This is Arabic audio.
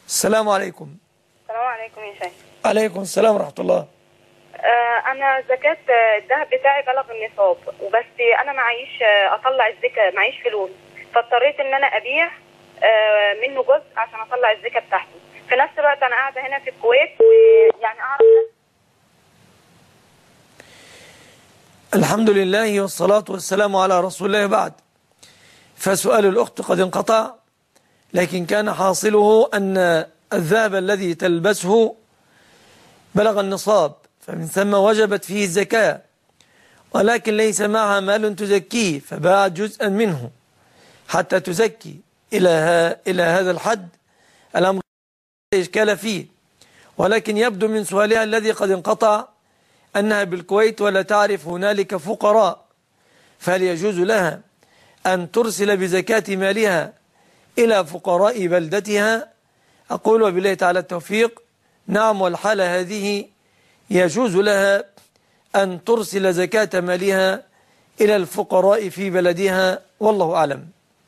السلام عليكم. السلام عليكم يا شيخ. عليكم السلام ورحمة الله. أنا زكاة الذهب بتاعي بلغ النصاب، وبس أنا معيش أطلع الزكاة، معيش فلوس، فاضطريت إن أنا أبيع منه جزء عشان أطلع الزكاة بتاعته. في نفس الوقت أنا قاعدة هنا في الكويت، ويعني أعرف الحمد لله والصلاة والسلام على رسول الله. بعد، فسؤال الأخت قد انقطع، لكن كان حاصله أن الذهب الذي تلبسه بلغ النصاب، فمن ثم وجبت فيه الزكاة، ولكن ليس معها مال تزكيه، فباعت جزءا منه حتى تزكي إلى هذا الحد. الأمر لا إشكال فيه، ولكن يبدو من سؤالها الذي قد انقطع أنها بالكويت ولا تعرف هنالك فقراء، فهل يجوز لها أن ترسل بزكاة مالها إلى فقراء بلدتها؟ أقول وبالله تعالى التوفيق، نعم، والحالة هذه يجوز لها أن ترسل زكاة مالها إلى الفقراء في بلدها، والله أعلم.